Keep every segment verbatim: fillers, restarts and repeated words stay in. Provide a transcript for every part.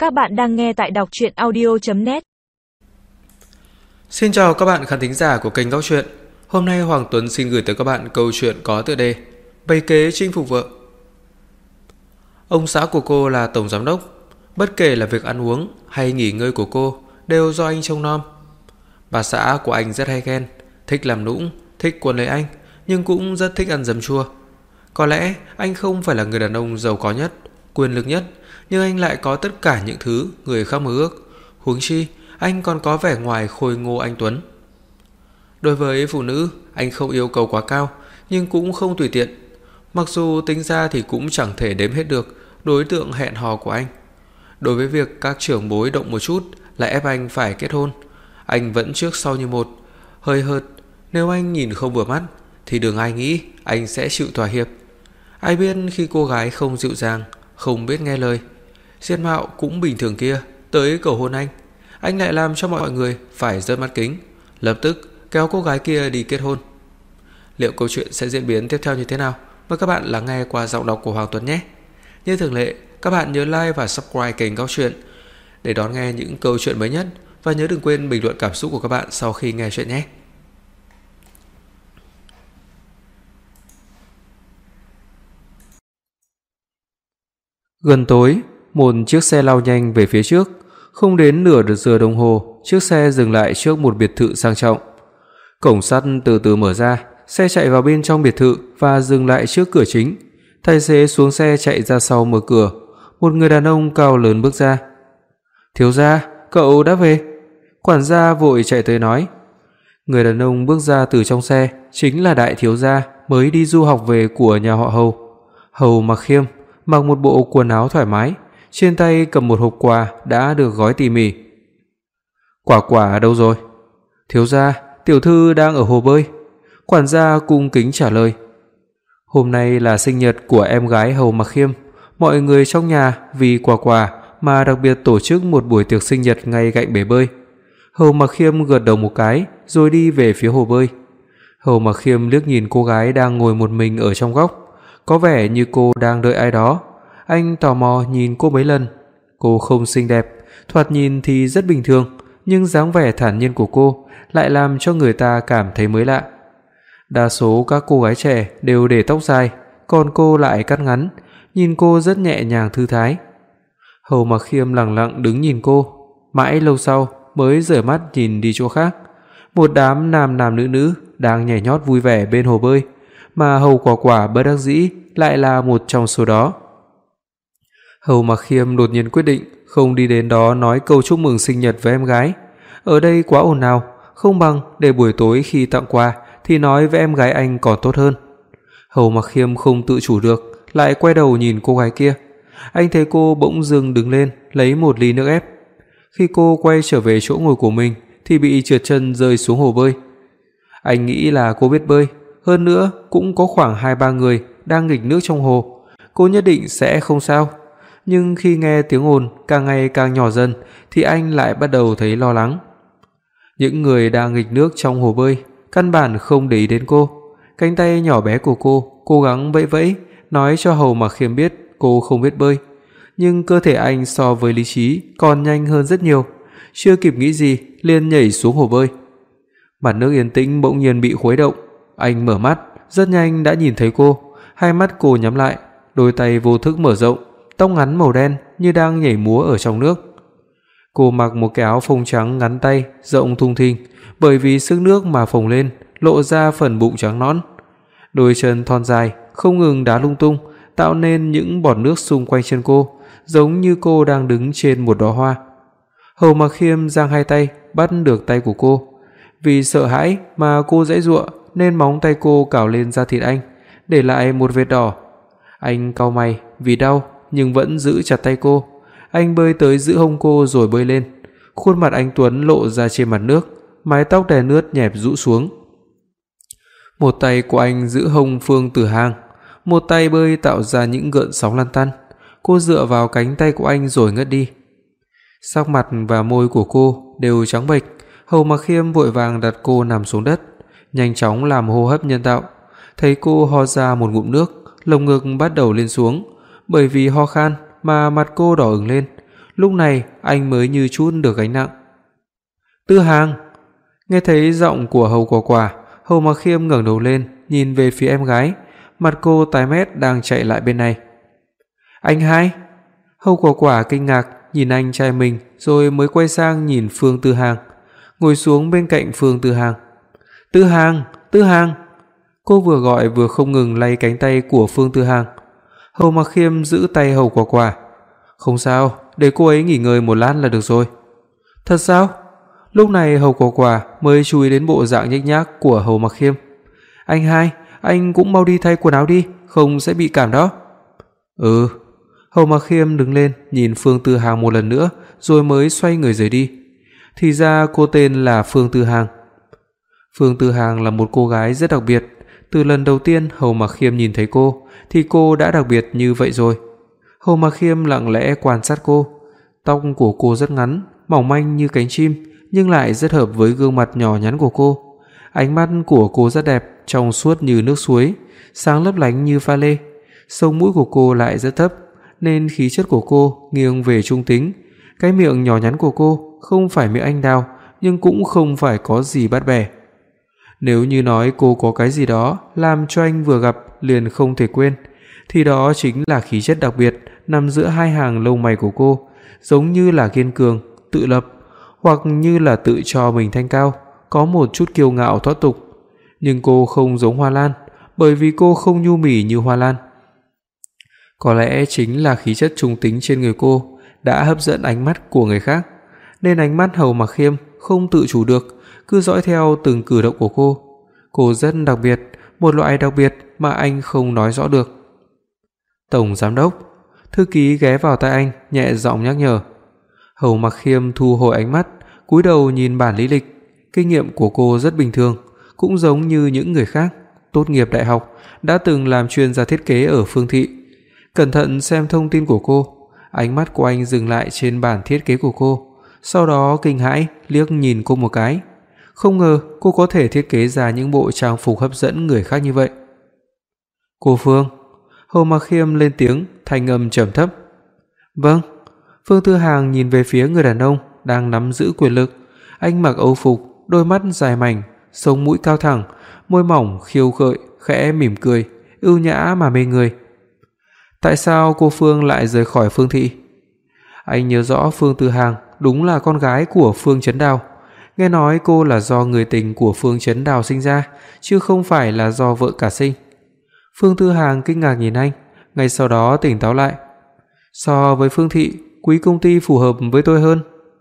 Các bạn đang nghe tại đọc truyện audio chấm net. Xin chào các bạn khán thính giả của kênh Góc Truyện. Hôm nay Hoàng Tuấn xin gửi tới các bạn câu chuyện có tựa đề Bày kế chinh phục vợ. Ông xã của cô là tổng giám đốc, bất kể là việc ăn uống hay nghỉ ngơi của cô đều do anh trông nom. Bà xã của anh rất hay ghen, thích làm nũng, thích cuốn lấy anh, nhưng cũng rất thích ăn giấm chua. Có lẽ anh không phải là người đàn ông giàu có nhất, quyền lực nhất, nhưng anh lại có tất cả những thứ người khác mơ ước. Huống chi anh còn có vẻ ngoài khôi ngô anh tuấn. Đối với phụ nữ, anh không yêu cầu quá cao, nhưng cũng không tùy tiện. Mặc dù tính ra thì cũng chẳng thể đếm hết được đối tượng hẹn hò của anh. Đối với việc các trưởng bối động một chút lại ép anh phải kết hôn, anh vẫn trước sau như một. Hơi hợt, nếu anh nhìn không vừa mắt thì đừng ai nghĩ anh sẽ chịu thỏa hiệp. Ai biết khi cô gái không dịu dàng, không biết nghe lời, diện mạo cũng bình thường kia tới cầu hôn anh, anh lại làm cho mọi người phải giơ mắt kính, lập tức kéo cô gái kia đi kết hôn. Liệu câu chuyện sẽ diễn biến tiếp theo như thế nào? Mời các bạn lắng nghe qua giọng đọc của Hoàng Tuấn nhé. Như thường lệ, các bạn nhớ like và subscribe kênh Góc Truyện để đón nghe những câu chuyện mới nhất, và nhớ đừng quên bình luận cảm xúc của các bạn sau khi nghe chuyện nhé. Gần tối, một chiếc xe lao nhanh về phía trước. Không đến nửa giờ đồng hồ, chiếc xe dừng lại trước một biệt thự sang trọng. Cổng sắt từ từ mở ra, xe chạy vào bên trong biệt thự và dừng lại trước cửa chính. Tài xế xuống xe chạy ra sau mở cửa. Một người đàn ông cao lớn bước ra. "Thiếu gia, cậu đã về." Quản gia vội chạy tới nói. Người đàn ông bước ra từ trong xe chính là đại thiếu gia mới đi du học về của nhà họ Hầu. Hầu Mặc Khiêm mặc một bộ quần áo thoải mái, trên tay cầm một hộp quà đã được gói tỉ mỉ. "Quả quả đâu rồi?" "Thiếu gia, tiểu thư đang ở hồ bơi." Quản gia cung kính trả lời. Hôm nay là sinh nhật của em gái Hầu Mặc Khiêm, mọi người trong nhà vì quà quà mà đặc biệt tổ chức một buổi tiệc sinh nhật ngay cạnh bể bơi. Hầu Mặc Khiêm gật đầu một cái rồi đi về phía hồ bơi. Hầu Mặc Khiêm liếc nhìn cô gái đang ngồi một mình ở trong góc, có vẻ như cô đang đợi ai đó. Anh tò mò nhìn cô mấy lần. Cô không xinh đẹp, thoạt nhìn thì rất bình thường, nhưng dáng vẻ thản nhiên của cô lại làm cho người ta cảm thấy mới lạ. Đa số các cô gái trẻ đều để tóc dài, còn cô lại cắt ngắn, nhìn cô rất nhẹ nhàng thư thái. Hầu Mặc Khiêm lặng lặng đứng nhìn cô, mãi lâu sau mới rời mắt nhìn đi chỗ khác. Một đám nam nam nữ nữ đang nhảy nhót vui vẻ bên hồ bơi, mà Hầu Quả Quả bất đắc dĩ lại là một trong số đó. Hầu Mặc Khiêm đột nhiên quyết định không đi đến đó nói câu chúc mừng sinh nhật với em gái. Ở đây quá ồn ào, không bằng để buổi tối khi tặng quà thì nói với em gái anh còn tốt hơn. Hầu Mặc Khiêm không tự chủ được, lại quay đầu nhìn cô gái kia. Anh thấy cô bỗng dưng đứng lên lấy một ly nước ép. Khi cô quay trở về chỗ ngồi của mình thì bị trượt chân rơi xuống hồ bơi. Anh nghĩ là cô biết bơi, hơn nữa cũng có khoảng hai ba người đang nghịch nước trong hồ, cô nhất định sẽ không sao. Nhưng khi nghe tiếng ồn càng ngày càng nhỏ dần thì anh lại bắt đầu thấy lo lắng. Những người đang nghịch nước trong hồ bơi căn bản không để ý đến cô. Cánh tay nhỏ bé của cô cố gắng vẫy vẫy nói cho Hầu Mặc Khiêm biết cô không biết bơi, nhưng cơ thể anh so với lý trí còn nhanh hơn rất nhiều, chưa kịp nghĩ gì liền nhảy xuống hồ bơi. Mặt nước yên tĩnh bỗng nhiên bị khuấy động, anh mở mắt, rất nhanh đã nhìn thấy cô. Hai mắt cô nhắm lại, đôi tay vô thức mở rộng, tóc ngắn màu đen như đang nhảy múa ở trong nước. Cô mặc một cái áo phông trắng ngắn tay, rộng thùng thình, bởi vì sức nước mà phồng lên, lộ ra phần bụng trắng nõn. Đôi chân thon dài không ngừng đá lung tung, tạo nên những bọt nước xung quanh chân cô, giống như cô đang đứng trên một đóa hoa. Hầu Mặc Khiêm giang hai tay bắt được tay của cô. Vì sợ hãi mà cô giãy giụa nên móng tay cô cào lên da thịt anh, để lại một vết đỏ. Anh cau mày vì đau nhưng vẫn giữ chặt tay cô. Anh bơi tới giữ hông cô rồi bơi lên. Khuôn mặt anh tuấn lộ ra trên mặt nước, mái tóc đen ướt nhẹp rũ xuống. Một tay của anh giữ hông Phương Tử Hàng, một tay bơi tạo ra những gợn sóng lăn tăn. Cô dựa vào cánh tay của anh rồi ngất đi. Sắc mặt và môi của cô đều trắng bệch. Hầu Mặc Khiêm vội vàng đặt cô nằm xuống đất, nhanh chóng làm hô hấp nhân tạo. Thấy cô ho ra một ngụm nước, lồng ngực bắt đầu lên xuống. Bởi vì ho khan mà mặt cô đỏ ửng lên, Lúc này anh mới như chút được gánh nặng. Tư Hàng! Nghe thấy giọng của Hầu Quả Quả, Hầu Mặc Khiêm ngẩng đầu lên, nhìn về phía em gái, mặt cô tái mét đang chạy lại bên này. Anh hai! Hầu Quả Quả kinh ngạc nhìn anh trai mình rồi mới quay sang nhìn Phương Tư Hàng, ngồi xuống bên cạnh Phương Tư Hàng. Tư Hàng! Tư Hàng! Cô vừa gọi vừa không ngừng lay cánh tay của Phương Tư Hàng. Hầu Mặc Khiêm giữ tay Hầu Quả Quả. Không sao, để cô ấy nghỉ ngơi một lát là được rồi. Thật sao? Lúc này Hầu Quả Quả mới chú ý đến bộ dạng nhếch nhác của Hầu Mặc Khiêm. Anh hai, anh cũng mau đi thay quần áo đi, không sẽ bị cảm đó. Ừ. Hầu Mặc Khiêm đứng lên nhìn Phương Tư Hàng một lần nữa rồi mới xoay người rời đi. Thì ra cô tên là Phương Tư Hàng. Phương Tư Hàng là một cô gái rất đặc biệt. Từ lần đầu tiên Hầu Mặc Khiêm nhìn thấy cô thì cô đã đặc biệt như vậy rồi. Hầu Mặc Khiêm lặng lẽ quan sát cô. Tóc của cô rất ngắn, mỏng manh như cánh chim, nhưng lại rất hợp với gương mặt nhỏ nhắn của cô. Ánh mắt của cô rất đẹp, trong suốt như nước suối, sáng lấp lánh như pha lê. Sống mũi của cô lại rất thấp, nên khí chất của cô nghiêng về trung tính. Cái miệng nhỏ nhắn của cô không phải miệng anh đào, nhưng cũng không phải có gì bắt bẻ. Nếu như nói cô có cái gì đó làm cho anh vừa gặp liền không thể quên, thì đó chính là khí chất đặc biệt nằm giữa hai hàng lông mày của cô, giống như là kiên cường, tự lập, hoặc như là tự cho mình thanh cao, có một chút kiêu ngạo thoát tục. Nhưng cô không giống Hoa Lan, bởi vì cô không nhu mì như Hoa Lan. Có lẽ chính là khí chất trung tính trên người cô đã hấp dẫn ánh mắt của người khác, nên ánh mắt Hầu Mặc Khiêm không tự chủ được cứ dõi theo từng cử động của cô. Cô rất đặc biệt, một loại đặc biệt mà anh không nói rõ được. Tổng giám đốc, thư ký ghé vào tai anh, nhẹ giọng nhắc nhở. Hầu Mặc Khiêm thu hồi ánh mắt, cúi đầu nhìn bản lý lịch. Kinh nghiệm của cô rất bình thường, cũng giống như những người khác, tốt nghiệp đại học, đã từng làm chuyên gia thiết kế ở Phương Thị. Cẩn thận xem thông tin của cô, ánh mắt của anh dừng lại trên bản thiết kế của cô, sau đó kinh hãi liếc nhìn cô một cái. Không ngờ cô có thể thiết kế ra những bộ trang phục hấp dẫn người khác như vậy. Cô Phương. Hầu Mặc Khiêm lên tiếng, thanh âm trầm thấp. Vâng. Phương Tư Hàng nhìn về phía người đàn ông đang nắm giữ quyền lực. Anh mặc âu phục, đôi mắt dài mảnh, sống mũi cao thẳng, môi mỏng khiêu gợi, khẽ mỉm cười, ưu nhã mà mê người. Tại sao cô Phương lại rời khỏi Phương Thị? Anh nhớ rõ Phương Tư Hàng đúng là con gái của Phương Chấn Đào. Nghe nói cô là do người tình của Phương Chấn Đào sinh ra, chứ không phải là do vợ cả sinh. Phương Tư Hàng kinh ngạc nhìn anh, ngay sau đó tỉnh táo lại. So với Phương Thị, quý công ty phù hợp với tôi hơn.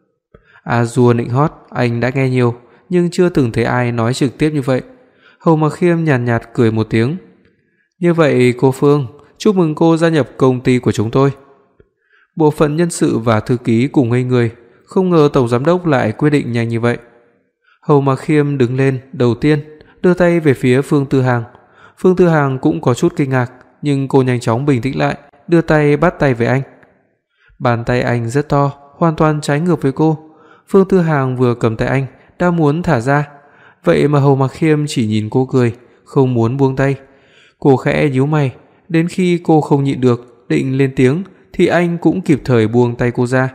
À dùa nịnh hót, anh đã nghe nhiều, nhưng chưa từng thấy ai nói trực tiếp như vậy. Hầu Mặc Khiêm nhàn nhạt, nhạt cười một tiếng. Như vậy cô Phương, chúc mừng cô gia nhập công ty của chúng tôi. Bộ phận nhân sự và thư ký cùng ngây người, không ngờ tổng giám đốc lại quyết định nhanh như vậy. Hầu Mặc Khiêm đứng lên, đầu tiên đưa tay về phía Phương Tư Hàng. Phương Tư Hàng cũng có chút kinh ngạc, nhưng cô nhanh chóng bình tĩnh lại, đưa tay bắt tay với anh. Bàn tay anh rất to, hoàn toàn trái ngược với cô. Phương Tư Hàng vừa cầm tay anh, đang muốn thả ra, vậy mà Hầu Mặc Khiêm chỉ nhìn cô cười, không muốn buông tay. Cô khẽ nhíu mày, đến khi cô không nhịn được định lên tiếng thì anh cũng kịp thời buông tay cô ra.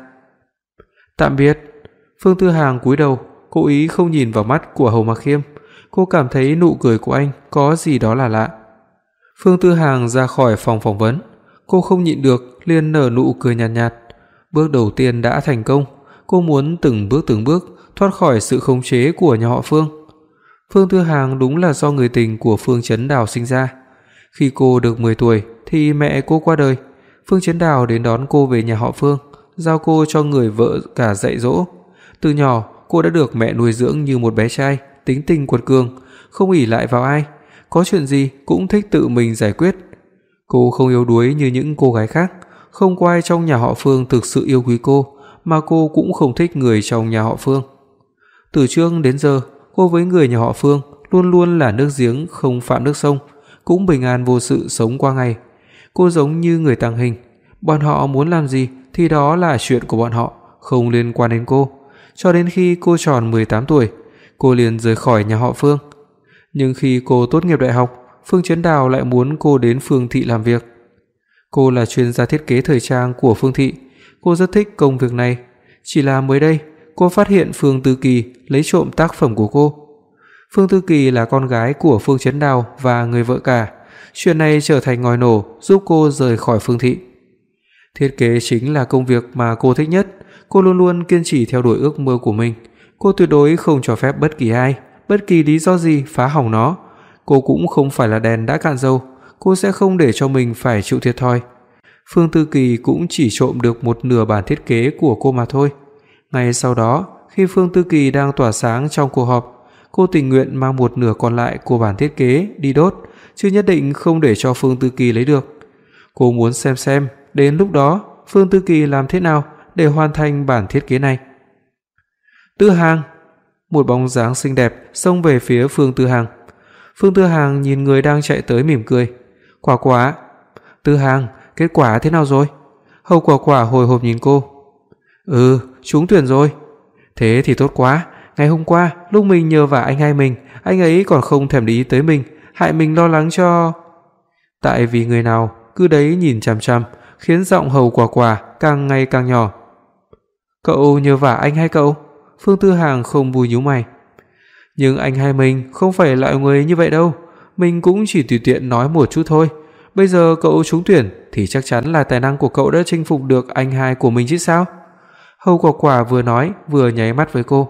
Tạm biệt. Phương Tư Hàng cúi đầu, cố ý không nhìn vào mắt của Hầu Mặc Khiêm. Cô cảm thấy nụ cười của anh có gì đó là lạ. Phương Tư Hàng ra khỏi phòng phỏng vấn, cô không nhịn được liền nở nụ cười nhàn nhạt, nhạt. Bước đầu tiên đã thành công, cô muốn từng bước từng bước thoát khỏi sự khống chế của nhà họ Phương. Phương Tư Hàng đúng là do người tình của Phương Chấn Đào sinh ra. Khi cô được mười tuổi thì mẹ cô qua đời. Phương Chấn Đào đến đón cô về nhà họ Phương, giao cô cho người vợ cả dạy dỗ. Từ nhỏ, cô đã được mẹ nuôi dưỡng như một bé trai, tính tình quật cường, không ỷ lại vào ai, có chuyện gì cũng thích tự mình giải quyết. Cô không yếu đuối như những cô gái khác, không có ai trong nhà họ Phương thực sự yêu quý cô, mà cô cũng không thích người trong nhà họ Phương. Từ trước đến giờ, cô với người nhà họ Phương luôn luôn là nước giếng không phạm nước sông, cũng bình an vô sự sống qua ngày. Cô giống như người tàng hình, bọn họ muốn làm gì thì đó là chuyện của bọn họ, không liên quan đến cô. Cho đến khi cô tròn mười tám tuổi, cô liền rời khỏi nhà họ Phương. Nhưng khi cô tốt nghiệp đại học, Phương Chấn Đào lại muốn cô đến Phương Thị làm việc. Cô là chuyên gia thiết kế thời trang của Phương Thị, cô rất thích công việc này. Chỉ là mới đây, cô phát hiện Phương Tư Kỳ lấy trộm tác phẩm của cô. Phương Tư Kỳ là con gái của Phương Chấn Đào và người vợ cả. Chuyện này trở thành ngòi nổ giúp cô rời khỏi Phương thị. Thiết kế chính là công việc mà cô thích nhất. Cô luôn luôn kiên trì theo đuổi ước mơ của mình. Cô tuyệt đối không cho phép bất kỳ ai, bất kỳ lý do gì phá hỏng nó. Cô cũng không phải là đèn đã cạn dầu. Cô sẽ không để cho mình phải chịu thiệt thòi. Phương Tư Kỳ cũng chỉ trộm được một nửa bản thiết kế của cô mà thôi. Ngay sau đó, khi Phương Tư Kỳ đang tỏa sáng trong cuộc họp, cô tình nguyện mang một nửa còn lại của bản thiết kế đi đốt, chứ nhất định không để cho Phương Tư Kỳ lấy được. Cô muốn xem xem đến lúc đó Phương Tư Kỳ làm thế nào để hoàn thành bản thiết kế này. Tư Hàng, một bóng dáng xinh đẹp xông về phía Phương Tư Hàng. Phương Tư Hàng nhìn người đang chạy tới mỉm cười. Quả Quả. Tư Hàng, kết quả thế nào rồi? Hầu Quả Quả hồi hộp nhìn cô. Ừ, trúng tuyển rồi. Thế thì tốt quá. Ngày hôm qua lúc mình nhờ vả anh hai mình, anh ấy còn không thèm để ý tới mình, hại mình lo lắng cho. Tại vì người nào cứ đấy nhìn chằm chằm, khiến giọng Hầu Quả Quả càng ngày càng nhỏ. Cậu nhờ vả anh hay cậu? Phương Tư Hàng không vui nhíu mày. Nhưng anh hai mình không phải loại người như vậy đâu. Mình cũng chỉ tùy tiện nói một chút thôi. Bây giờ cậu trúng tuyển thì chắc chắn là tài năng của cậu đã chinh phục được anh hai của mình chứ sao? Hầu Quả Quả vừa nói vừa nháy mắt với cô.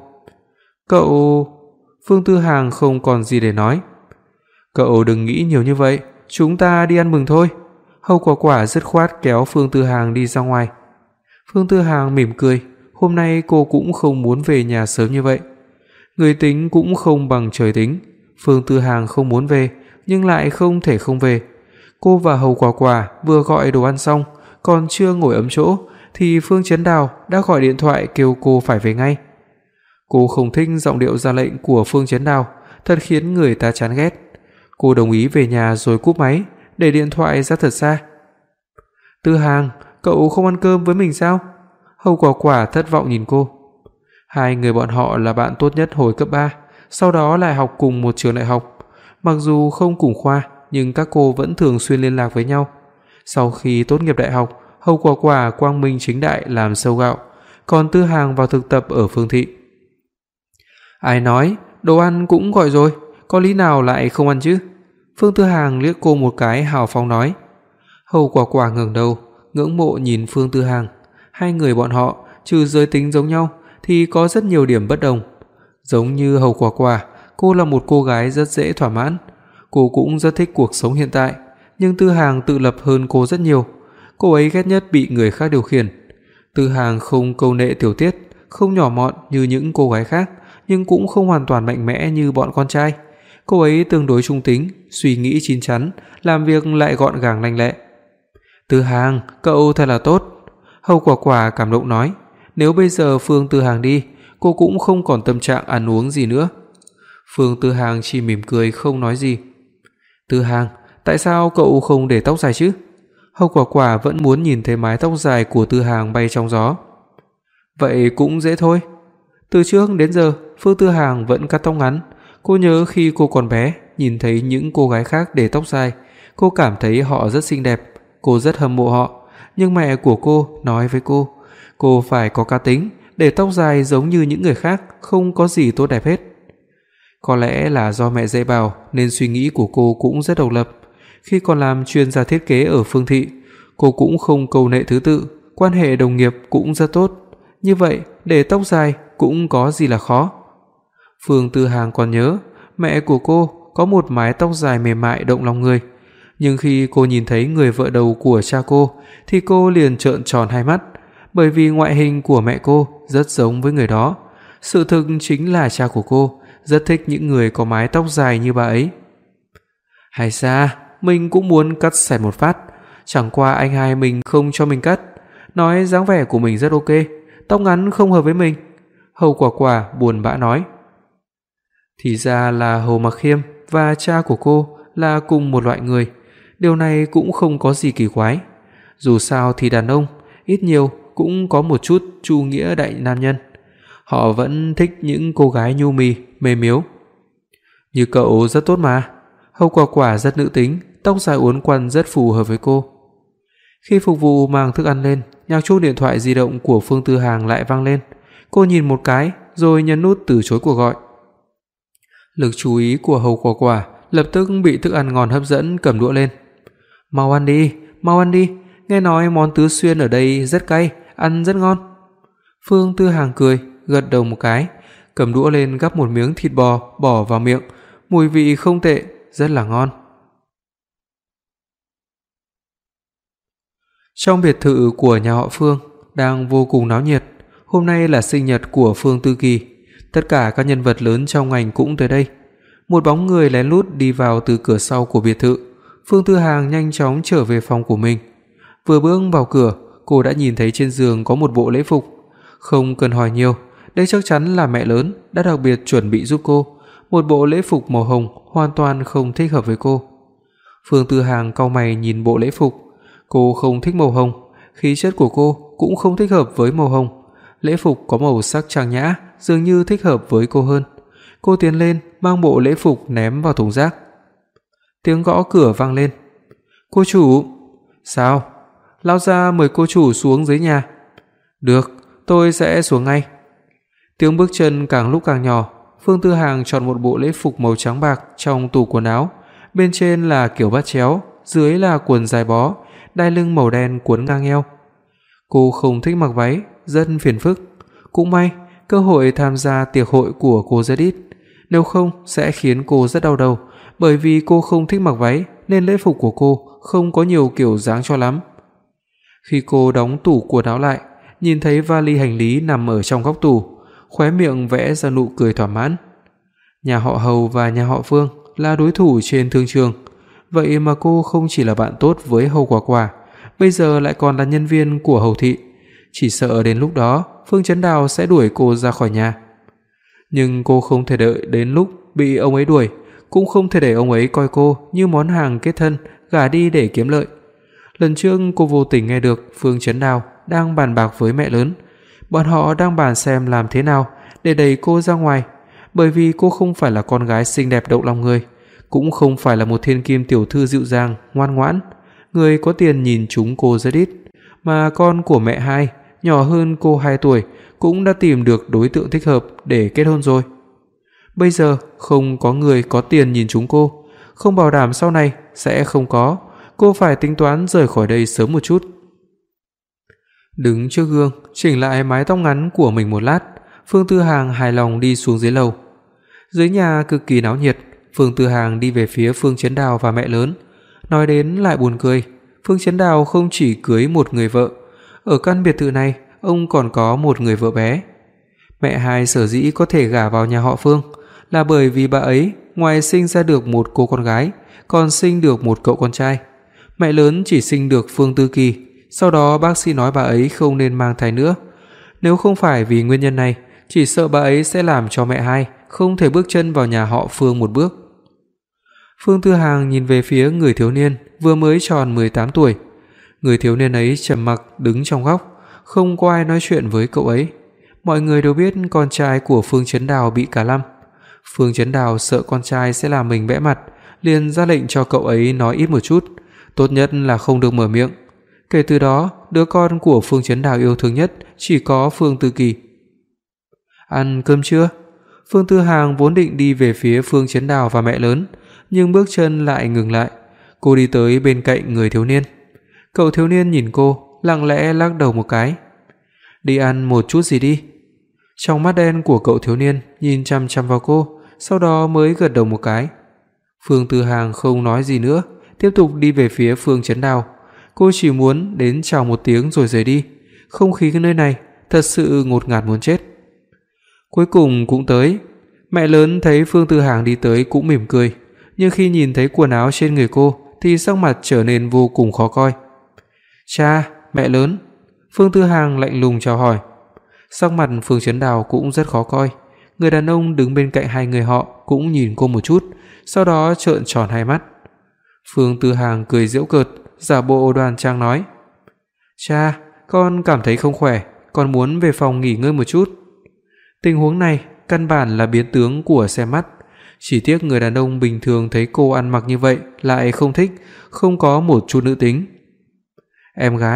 Cậu... Phương Tư Hàng không còn gì để nói. Cậu đừng nghĩ nhiều như vậy, chúng ta đi ăn mừng thôi. Hầu Quả Quả dứt khoát kéo Phương Tư Hàng đi ra ngoài. Phương Tư Hàng mỉm cười. Hôm nay cô cũng không muốn về nhà sớm như vậy. Người tính cũng không bằng trời tính. Phương Tư Hàng không muốn về, nhưng lại không thể không về. Cô và Hầu Quả Quả vừa gọi đồ ăn xong, còn chưa ngồi ấm chỗ, thì Phương Chấn Đào đã gọi điện thoại kêu cô phải về ngay. Cô không thích giọng điệu ra lệnh của Phương Chấn Đào, thật khiến người ta chán ghét. Cô đồng ý về nhà rồi cúp máy, để điện thoại ra thật xa. Tư Hàng, cậu không ăn cơm với mình sao? Hầu Quả Quả thất vọng nhìn cô. Hai người bọn họ là bạn tốt nhất hồi cấp ba, sau đó lại học cùng một trường đại học. Mặc dù không cùng khoa, nhưng các cô vẫn thường xuyên liên lạc với nhau. Sau khi tốt nghiệp đại học, Hầu Quả Quả quang minh chính đại làm sâu gạo, còn Tư Hàng vào thực tập ở Phương thị. Ai nói, đồ ăn cũng gọi rồi, có lý nào lại không ăn chứ? Phương Tư Hàng liếc cô một cái hào phóng nói. Hầu Quả Quả ngẩng đầu, ngưỡng mộ nhìn Phương Tư Hàng. Hai người bọn họ trừ giới tính giống nhau thì có rất nhiều điểm bất đồng. Giống như Hầu Quả Quả, cô là một cô gái rất dễ thỏa mãn. Cô cũng rất thích cuộc sống hiện tại, nhưng Tư Hàng tự lập hơn cô rất nhiều. Cô ấy ghét nhất bị người khác điều khiển. Tư Hàng không câu nệ tiểu tiết, không nhỏ mọn như những cô gái khác, nhưng cũng không hoàn toàn mạnh mẽ như bọn con trai. Cô ấy tương đối trung tính, suy nghĩ chín chắn, làm việc lại gọn gàng lanh lẹ. Tư Hàng, cậu thật là tốt. Hầu Quả Quả cảm động nói. Nếu bây giờ Phương Tư Hàng đi, cô cũng không còn tâm trạng ăn uống gì nữa. Phương Tư Hàng chỉ mỉm cười không nói gì. Tư Hàng, tại sao cậu không để tóc dài chứ? Hầu Quả Quả vẫn muốn nhìn thấy mái tóc dài của Tư Hàng bay trong gió. Vậy cũng dễ thôi. Từ trước đến giờ, Phương Tư Hàng vẫn cắt tóc ngắn. Cô nhớ khi cô còn bé, nhìn thấy những cô gái khác để tóc dài, cô cảm thấy họ rất xinh đẹp, cô rất hâm mộ họ. Nhưng mẹ của cô nói với cô, cô phải có cá tính, để tóc dài giống như những người khác không có gì tốt đẹp hết. Có lẽ là do mẹ dạy bảo nên suy nghĩ của cô cũng rất độc lập. Khi còn làm chuyên gia thiết kế ở Phương thị, cô cũng không câu nệ thứ tự, quan hệ đồng nghiệp cũng rất tốt. Như vậy, để tóc dài cũng có gì là khó. Phương Tư Hàng còn nhớ, mẹ của cô có một mái tóc dài mềm mại động lòng người. Nhưng khi cô nhìn thấy người vợ đầu của cha cô, thì cô liền trợn tròn hai mắt, bởi vì ngoại hình của mẹ cô rất giống với người đó. Sự thực chính là cha của cô rất thích những người có mái tóc dài như bà ấy. Hay xa, mình cũng muốn cắt xẻ một phát, chẳng qua anh hai mình không cho mình cắt, nói dáng vẻ của mình rất ok, tóc ngắn không hợp với mình. Hầu Quả Quả buồn bã nói. Thì ra là Hầu Mặc Khiêm và cha của cô là cùng một loại người. Điều này cũng không có gì kỳ quái. Dù sao thì đàn ông ít nhiều cũng có một chút chu nghĩa đại nam nhân. Họ vẫn thích những cô gái nhu mì, mềm miếu. Như cậu rất tốt mà. Hầu Quả Quả rất nữ tính, tóc dài uốn quăn rất phù hợp với cô. Khi phục vụ mang thức ăn lên, nhạc chuông điện thoại di động của Phương Tư Hàng lại vang lên. Cô nhìn một cái rồi nhấn nút từ chối cuộc gọi. Lực chú ý của Hầu Quả Quả lập tức bị thức ăn ngon hấp dẫn, cầm đũa lên. "Mau ăn đi, mau ăn đi, nghe nói món tứ xuyên ở đây rất cay, ăn rất ngon." Phương Tư Hàng cười, gật đầu một cái, cầm đũa lên gắp một miếng thịt bò bỏ vào miệng, mùi vị không tệ, rất là ngon. Trong biệt thự của nhà họ Phương đang vô cùng náo nhiệt. Hôm nay là sinh nhật của Phương Tư Kỳ, tất cả các nhân vật lớn trong ngành cũng tới đây. Một bóng người lén lút đi vào từ cửa sau của biệt thự. Phương Tư Hàng nhanh chóng trở về phòng của mình. Vừa bước vào cửa, cô đã nhìn thấy trên giường có một bộ lễ phục. Không cần hỏi nhiều, đây chắc chắn là mẹ lớn đã đặc biệt chuẩn bị giúp cô. Một bộ lễ phục màu hồng hoàn toàn không thích hợp với cô. Phương Tư Hàng cau mày nhìn bộ lễ phục. Cô không thích màu hồng, khí chất của cô cũng không thích hợp với màu hồng. Lễ phục có màu sắc trang nhã, dường như thích hợp với cô hơn. Cô tiến lên, mang bộ lễ phục ném vào thùng rác. Tiếng gõ cửa vang lên. "Cô chủ." "Sao?" "Lão gia mời cô chủ xuống dưới nhà." "Được, tôi sẽ xuống ngay." Tiếng bước chân càng lúc càng nhỏ. Phương Tư Hàng chọn một bộ lễ phục màu trắng bạc trong tủ quần áo. Bên trên là kiểu bát chéo, dưới là quần dài bó, đai lưng màu đen cuốn ngang eo. Cô không thích mặc váy, rất phiền phức. Cũng may, cơ hội tham gia tiệc hội của cô rất ít, nếu không sẽ khiến cô rất đau đầu, bởi vì cô không thích mặc váy nên lễ phục của cô không có nhiều kiểu dáng cho lắm. Khi cô đóng tủ quần áo lại, nhìn thấy vali hành lý nằm ở trong góc tủ, khóe miệng vẽ ra nụ cười thỏa mãn. Nhà họ Hầu và nhà họ Phương là đối thủ trên thương trường, vậy mà cô không chỉ là bạn tốt với Hầu Quả Quả, bây giờ lại còn là nhân viên của Hầu thị. Chỉ sợ đến lúc đó Phương Chấn Đào sẽ đuổi cô ra khỏi nhà. Nhưng cô không thể đợi đến lúc bị ông ấy đuổi, cũng không thể để ông ấy coi cô như món hàng kết thân gả đi để kiếm lợi. Lần trước cô vô tình nghe được Phương Chấn Đào đang bàn bạc với mẹ lớn. Bọn họ đang bàn xem làm thế nào để đẩy cô ra ngoài, bởi vì cô không phải là con gái xinh đẹp động lòng người, cũng không phải là một thiên kim tiểu thư dịu dàng, ngoan ngoãn. Người có tiền nhìn chúng cô rất ít, mà con của mẹ hai, nhỏ hơn cô hai tuổi, cũng đã tìm được đối tượng thích hợp để kết hôn rồi. Bây giờ không có người có tiền nhìn chúng cô, không bảo đảm sau này sẽ không có, cô phải tính toán rời khỏi đây sớm một chút. Đứng trước gương, chỉnh lại mái tóc ngắn của mình một lát, Phương Tư Hàng hài lòng đi xuống dưới lầu. Dưới nhà cực kỳ náo nhiệt, Phương Tư Hàng đi về phía Phương Chấn Đào và mẹ lớn. Nói đến lại buồn cười, Phương Chấn Đào không chỉ cưới một người vợ, ở căn biệt thự này ông còn có một người vợ bé. Mẹ hai sở dĩ có thể gả vào nhà họ Phương là bởi vì bà ấy ngoài sinh ra được một cô con gái, còn sinh được một cậu con trai. Mẹ lớn chỉ sinh được Phương Tư Kỳ, sau đó bác sĩ nói bà ấy không nên mang thai nữa. Nếu không phải vì nguyên nhân này, chỉ sợ bà ấy sẽ làm cho mẹ hai không thể bước chân vào nhà họ Phương một bước. Phương Tư Hàng nhìn về phía người thiếu niên vừa mới tròn mười tám tuổi. Người thiếu niên ấy trầm mặc đứng trong góc, không có ai nói chuyện với cậu ấy. Mọi người đều biết con trai của Phương Chấn Đào bị cả lăm. Phương Chấn Đào sợ con trai sẽ làm mình bẽ mặt, liền ra lệnh cho cậu ấy nói ít một chút, tốt nhất là không được mở miệng. Kể từ đó, đứa con của Phương Chấn Đào yêu thương nhất chỉ có Phương Tư Kỳ. Ăn cơm chưa? Phương Tư Hàng vốn định đi về phía Phương Chấn Đào và mẹ lớn, nhưng bước chân lại ngừng lại. Cô đi tới bên cạnh người thiếu niên. Cậu thiếu niên nhìn cô, lặng lẽ lắc đầu một cái. Đi ăn một chút gì đi. Trong mắt đen của cậu thiếu niên nhìn chăm chăm vào cô, sau đó mới gật đầu một cái. Phương Tư Hàng không nói gì nữa, tiếp tục đi về phía Phương Chấn Đào. Cô chỉ muốn đến chào một tiếng rồi rời đi. Không khí cái nơi này thật sự ngột ngạt muốn chết. Cuối cùng cũng tới. Mẹ lớn thấy Phương Tư Hàng đi tới cũng mỉm cười, nhưng khi nhìn thấy quần áo trên người cô thì sắc mặt trở nên vô cùng khó coi. Cha, mẹ lớn. Phương Tư Hàng lạnh lùng chào hỏi. Sắc mặt Phương Chấn Đào cũng rất khó coi. Người đàn ông đứng bên cạnh hai người họ cũng nhìn cô một chút, sau đó trợn tròn hai mắt. Phương Tư Hàng cười giễu cợt, giả bộ đoan trang nói: Cha, con cảm thấy không khỏe, con muốn về phòng nghỉ ngơi một chút. Tình huống này căn bản là biến tướng của xem mắt. Chỉ tiếc người đàn ông bình thường thấy cô ăn mặc như vậy lại không thích, không có một chút nữ tính. Em gái,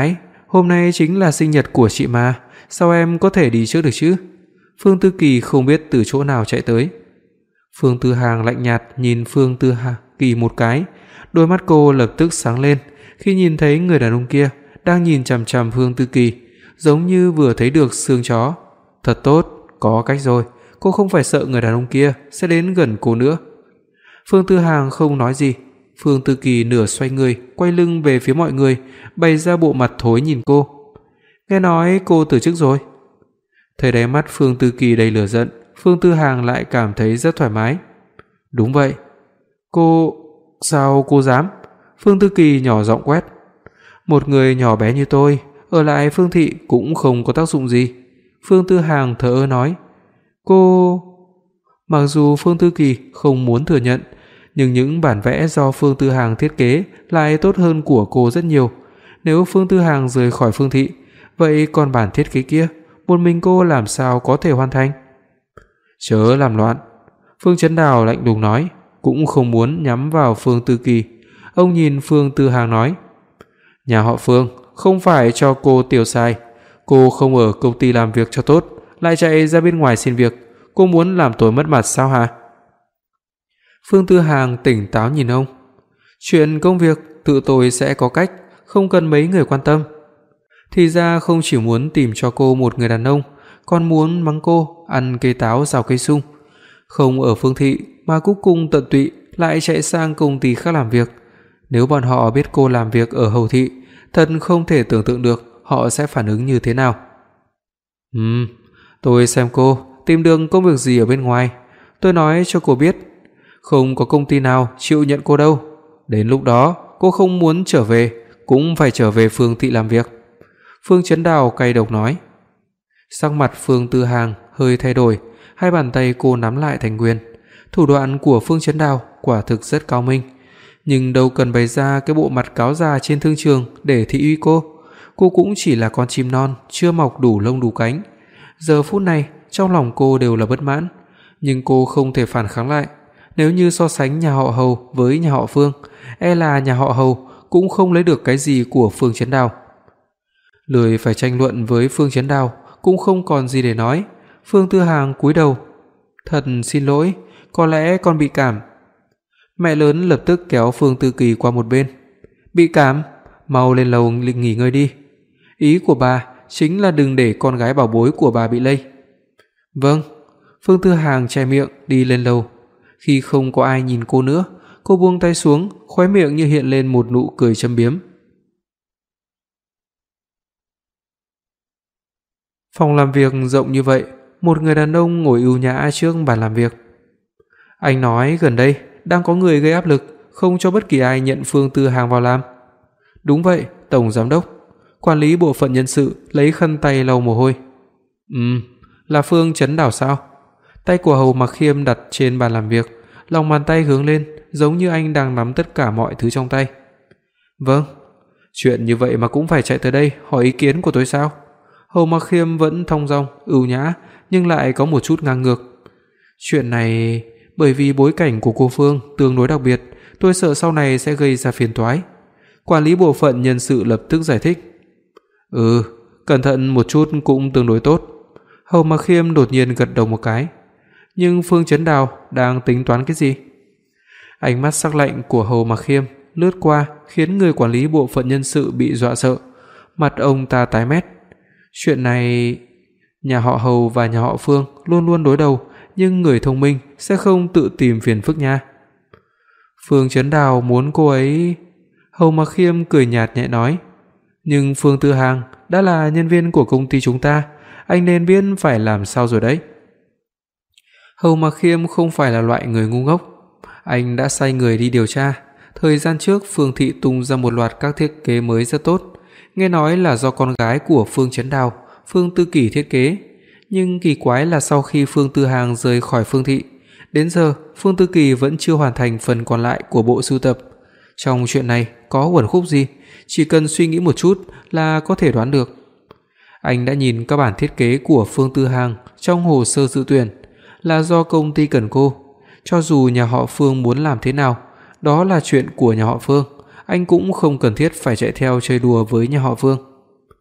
hôm nay chính là sinh nhật của chị mà, sao em có thể đi trước được chứ?" Phương Tư Kỳ không biết từ chỗ nào chạy tới. Phương Tư Hàng lạnh nhạt nhìn Phương Tư Kỳ một cái, đôi mắt cô lập tức sáng lên khi nhìn thấy người đàn ông kia đang nhìn chằm chằm Phương Tư Kỳ, giống như vừa thấy được xương chó. Thật tốt, có cách rồi, cô không phải sợ người đàn ông kia sẽ đến gần cô nữa. Phương Tư Hàng không nói gì. Phương Tư Kỳ nửa xoay người, quay lưng về phía mọi người, bày ra bộ mặt thối nhìn cô. "Nghe nói cô từ chức rồi." Thấy đáy mắt Phương Tư Kỳ đầy lửa giận, Phương Tư Hàng lại cảm thấy rất thoải mái. "Đúng vậy." "Cô... sao cô dám?" Phương Tư Kỳ nhỏ giọng quét. "Một người nhỏ bé như tôi, ở lại Phương thị cũng không có tác dụng gì." Phương Tư Hàng thở ơ nói. "Cô..." Mặc dù Phương Tư Kỳ không muốn thừa nhận, nhưng những bản vẽ do Phương Tư Hàng thiết kế lại tốt hơn của cô rất nhiều. Nếu Phương Tư Hàng rời khỏi Phương thị, vậy còn bản thiết kế kia, một mình cô làm sao có thể hoàn thành? "Chớ làm loạn." Phương Chấn Đào lạnh lùng nói, cũng không muốn nhắm vào Phương Tư Kỳ. Ông nhìn Phương Tư Hàng nói: "Nhà họ Phương không phải cho cô tiêu xài, cô không ở công ty làm việc cho tốt, lại chạy ra bên ngoài xin việc, cô muốn làm tôi mất mặt sao hả?" Phương Tư Hàng tỉnh táo nhìn ông. "Chuyện công việc tự tôi sẽ có cách, không cần mấy người quan tâm." Thì ra không chỉ muốn tìm cho cô một người đàn ông, còn muốn mắng cô ăn cây táo rào cây sung. Không ở Phương thị mà cuối cùng tận tụy lại chạy sang công ty khác làm việc. Nếu bọn họ biết cô làm việc ở Hầu thị, thật không thể tưởng tượng được họ sẽ phản ứng như thế nào. "Ừm, tôi xem cô tìm được công việc gì ở bên ngoài, tôi nói cho cô biết, không có công ty nào chịu nhận cô đâu. Đến lúc đó, cô không muốn trở về cũng phải trở về Phương thị làm việc." Phương Chấn Đào cay độc nói. Sắc mặt Phương Tư Hàng hơi thay đổi, hai bàn tay cô nắm lại thành quyền. Thủ đoạn của Phương Chấn Đào quả thực rất cao minh, nhưng đâu cần bày ra cái bộ mặt cáo già trên thương trường để thị uy cô. Cô cũng chỉ là con chim non chưa mọc đủ lông đủ cánh. Giờ phút này trong lòng cô đều là bất mãn, nhưng cô không thể phản kháng lại. Nếu như so sánh nhà họ Hầu với nhà họ Phương, e là nhà họ Hầu cũng không lấy được cái gì của Phương Chấn Đào. Lười phải tranh luận với Phương Chấn Đào, cũng không còn gì để nói. Phương Tư Hàng cúi đầu. "Thật xin lỗi, có lẽ con bị cảm." Mẹ lớn lập tức kéo Phương Tư Kỳ qua một bên. "Bị cảm? Mau lên lầu nghỉ ngơi đi. Ý của bà chính là đừng để con gái bảo bối của bà bị lây." "Vâng." Phương Tư Hàng che miệng đi lên lầu. Khi không có ai nhìn cô nữa, cô buông tay xuống, khóe miệng như hiện lên một nụ cười châm biếm. Phòng làm việc rộng như vậy, một người đàn ông ngồi ưu nhã trước bàn làm việc. "Anh nói gần đây đang có người gây áp lực, không cho bất kỳ ai nhận Phương Tư Hàng vào làm." "Đúng vậy, tổng giám đốc." Quản lý bộ phận nhân sự lấy khăn tay lau mồ hôi. "Ừm, là Phương Chấn Đào sao?" Tay của Hầu Mặc Khiêm đặt trên bàn làm việc, lòng bàn tay hướng lên, giống như anh đang nắm tất cả mọi thứ trong tay. "Vâng." "Chuyện như vậy mà cũng phải chạy tới đây hỏi ý kiến của tôi sao?" Hầu Mặc Khiêm vẫn thong dong, ưu nhã nhưng lại có một chút ngang ngược. "Chuyện này bởi vì bối cảnh của cô Phương tương đối đặc biệt, tôi sợ sau này sẽ gây ra phiền toái." Quản lý bộ phận nhân sự lập tức giải thích. "Ừ, cẩn thận một chút cũng tương đối tốt." Hầu Mặc Khiêm đột nhiên gật đầu một cái. Nhưng Phương Chấn Đào đang tính toán cái gì? Ánh mắt sắc lạnh của Hầu Mặc Khiêm lướt qua khiến người quản lý bộ phận nhân sự bị dọa sợ. Mặt ông ta tái mét. Chuyện này, nhà họ Hầu và nhà họ Phương luôn luôn đối đầu, nhưng người thông minh sẽ không tự tìm phiền phức nha. Phương Chấn Đào muốn cô ấy... Hầu Mặc Khiêm cười nhạt nhẹ nói. Nhưng Phương Tư Hàng đã là nhân viên của công ty chúng ta, anh nên biết phải làm sao rồi đấy. Hầu Mặc Khiêm không phải là loại người ngu ngốc. Anh đã sai người đi điều tra. Thời gian trước Phương thị tung ra một loạt các thiết kế mới rất tốt, nghe nói là do con gái của Phương Chấn Đào, Phương Tư Kỳ thiết kế. Nhưng kỳ quái là sau khi Phương Tư Hàng rời khỏi Phương thị, đến giờ Phương Tư Kỳ vẫn chưa hoàn thành phần còn lại của bộ sưu tập. Trong chuyện này có uẩn khúc gì, chỉ cần suy nghĩ một chút là có thể đoán được. Anh đã nhìn các bản thiết kế của Phương Tư Hàng trong hồ sơ dự tuyển, là do công ty cần cô. Cho dù nhà họ Phương muốn làm thế nào, đó là chuyện của nhà họ Phương, anh cũng không cần thiết phải chạy theo chơi đùa với nhà họ Phương.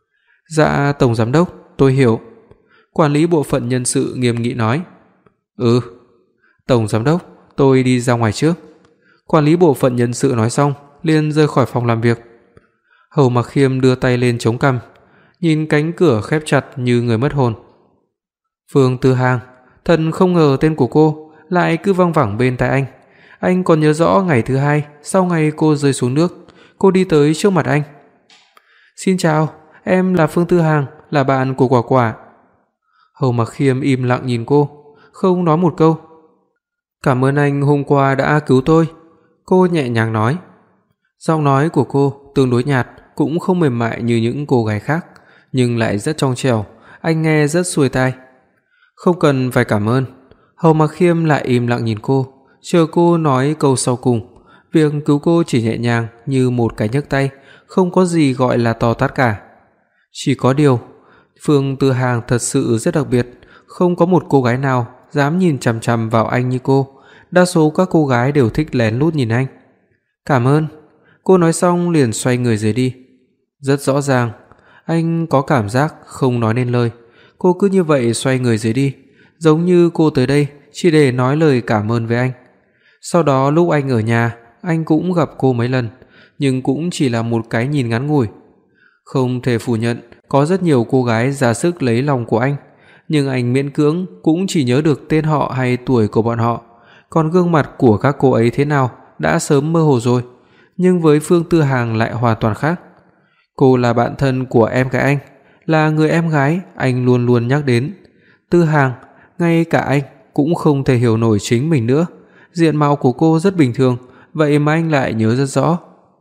Dạ tổng giám đốc, tôi hiểu. Quản lý bộ phận nhân sự nghiêm nghị nói. Ừ, tổng giám đốc, tôi đi ra ngoài trước. Quản lý bộ phận nhân sự nói xong, liền rời khỏi phòng làm việc. Hầu Mặc Khiêm đưa tay lên chống cằm, nhìn cánh cửa khép chặt như người mất hồn. Phương Tư Hàng, thật không ngờ tên của cô lại cứ văng vẳng bên tai anh. Anh còn nhớ rõ ngày thứ hai sau ngày cô rơi xuống nước, cô đi tới trước mặt anh. Xin chào, em là Phương Tư Hàng, là bạn của Quả Quả. Hầu Mặc Khiêm im lặng nhìn cô, không nói một câu. Cảm ơn anh hôm qua đã cứu tôi, cô nhẹ nhàng nói. Giọng nói của cô tương đối nhạt, cũng không mềm mại như những cô gái khác, nhưng lại rất trong trẻo, anh nghe rất xuôi tai. Không cần phải cảm ơn. Hầu Mặc Khiêm lại im lặng nhìn cô, chờ cô nói câu sau cùng. Việc cứu cô chỉ nhẹ nhàng như một cái nhấc tay, không có gì gọi là to tát cả. Chỉ có điều, Phương Tư Hàng thật sự rất đặc biệt, không có một cô gái nào dám nhìn chằm chằm vào anh như cô. Đa số các cô gái đều thích lén lút nhìn anh. Cảm ơn. Cô nói xong liền xoay người rời đi. Rất rõ ràng, anh có cảm giác không nói nên lời. Cô cứ như vậy xoay người rời đi, giống như cô tới đây chỉ để nói lời cảm ơn với anh. Sau đó lúc anh ở nhà, anh cũng gặp cô mấy lần, nhưng cũng chỉ là một cái nhìn ngắn ngủi. Không thể phủ nhận, có rất nhiều cô gái ra sức lấy lòng của anh, nhưng anh miễn cưỡng cũng chỉ nhớ được tên họ hay tuổi của bọn họ, còn gương mặt của các cô ấy thế nào đã sớm mơ hồ rồi. Nhưng với Phương Tư Hàng lại hoàn toàn khác. Cô là bạn thân của em gái anh, là người em gái anh luôn luôn nhắc đến. Tư Hàng, ngay cả anh cũng không thể hiểu nổi chính mình nữa. Diện mạo của cô rất bình thường, vậy mà anh lại nhớ rất rõ.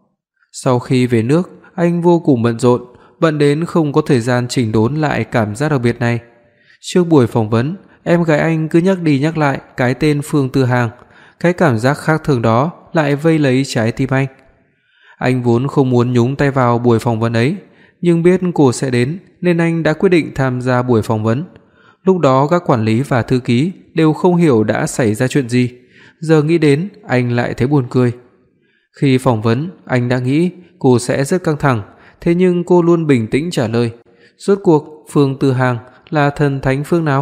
Sau khi về nước, anh vô cùng bận rộn, bận đến không có thời gian chỉnh đốn lại cảm giác đặc biệt này. Trước buổi phỏng vấn, em gái anh cứ nhắc đi nhắc lại cái tên Phương Tư Hàng, cái cảm giác khác thường đó lại vây lấy trái tim anh. Anh vốn không muốn nhúng tay vào buổi phỏng vấn ấy, nhưng biết cô sẽ đến nên anh đã quyết định tham gia buổi phỏng vấn. Lúc đó các quản lý và thư ký đều không hiểu đã xảy ra chuyện gì, giờ nghĩ đến anh lại thấy buồn cười. Khi phỏng vấn, anh đã nghĩ cô sẽ rất căng thẳng, thế nhưng cô luôn bình tĩnh trả lời. Rốt cuộc Phương Tư Hàng là thần thánh phương nào?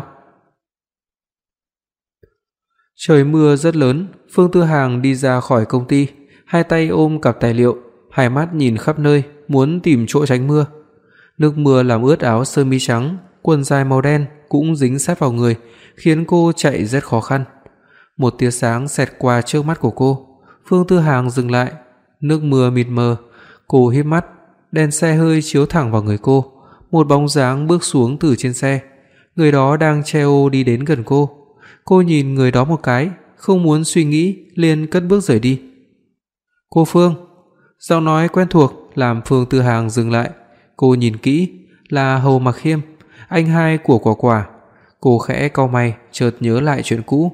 Trời mưa rất lớn, Phương Tư Hàng đi ra khỏi công ty, hai tay ôm cặp tài liệu, hai mắt nhìn khắp nơi, muốn tìm chỗ tránh mưa. Nước mưa làm ướt áo sơ mi trắng, quần dài màu đen cũng dính sát vào người, khiến cô chạy rất khó khăn. Một tia sáng xẹt qua trước mắt của cô, Phương Tư Hàng dừng lại. Nước mưa mịt mờ, cô híp mắt, đèn xe hơi chiếu thẳng vào người cô. Một bóng dáng bước xuống từ trên xe, người đó đang che ô đi đến gần cô. Cô nhìn người đó một cái, không muốn suy nghĩ, liền cất bước rời đi. Cô Phương. Giọng nói quen thuộc làm Phương Tư Hàng dừng lại. Cô nhìn kỹ, là Hầu Mặc Khiêm, anh hai của Quả Quả. Cô khẽ cau mày, chợt nhớ lại chuyện cũ.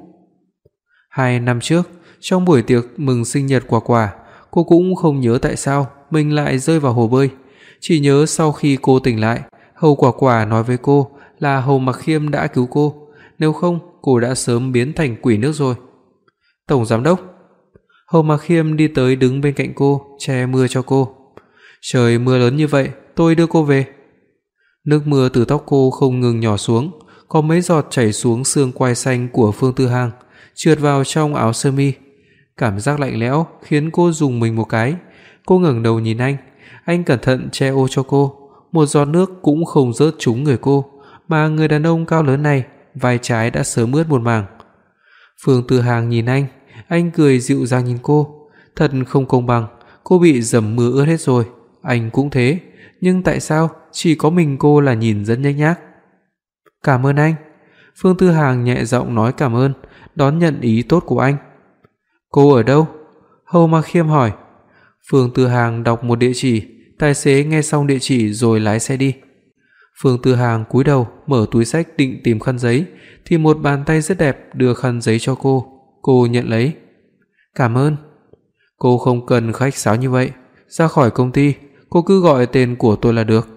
Hai năm trước, trong buổi tiệc mừng sinh nhật Quả Quả, cô cũng không nhớ tại sao mình lại rơi vào hồ bơi. Chỉ nhớ sau khi cô tỉnh lại, Hầu Quả Quả nói với cô là Hầu Mặc Khiêm đã cứu cô, nếu không cô đã sớm biến thành quỷ nước rồi. Tổng giám đốc. Hầu Mặc Khiêm đi tới đứng bên cạnh cô, che mưa cho cô. Trời mưa lớn như vậy, tôi đưa cô về. Nước mưa từ tóc cô không ngừng nhỏ xuống, có mấy giọt chảy xuống xương quai xanh của Phương Tư Hàng, trượt vào trong áo sơ mi. Cảm giác lạnh lẽo khiến cô rùng mình một cái. Cô ngẩng đầu nhìn anh, anh cẩn thận che ô cho cô, một giọt nước cũng không rớt trúng người cô, mà người đàn ông cao lớn này, vai trái đã sớm ướt một mảng. Phương Tư Hàng nhìn anh, anh cười dịu dàng nhìn cô. Thật không công bằng, cô bị dầm mưa ướt hết rồi, anh cũng thế, nhưng tại sao chỉ có mình cô là nhìn rất nhếch nhác? Cảm ơn anh. Phương Tư Hàng nhẹ giọng nói cảm ơn, đón nhận ý tốt của anh. Cô ở đâu? Hầu Mặc Khiêm hỏi. Phương Tư Hàng đọc một địa chỉ, tài xế nghe xong địa chỉ rồi lái xe đi. Phương Tư Hàng cúi đầu mở túi xách định tìm khăn giấy, thì một bàn tay rất đẹp đưa khăn giấy cho cô. Cô nhận lấy. Cảm ơn. Cô không cần khách sáo như vậy, ra khỏi công ty cô cứ gọi tên của tôi là được.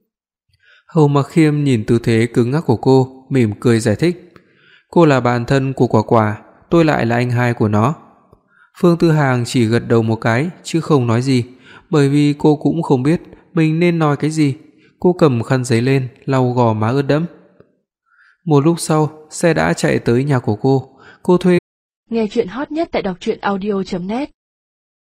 Hầu Mặc Khiêm nhìn tư thế cứng ngắc của cô, mỉm cười giải thích. Cô là bạn thân của Quả Quả, tôi lại là anh hai của nó. Phương Tư Hàng chỉ gật đầu một cái chứ không nói gì, bởi vì cô cũng không biết mình nên nói cái gì. Cô cầm khăn giấy lên, lau gò má ướt đẫm. Một lúc sau, xe đã chạy tới nhà của cô. Cô thuê. Nghe truyện hot nhất tại đọc truyện audio chấm net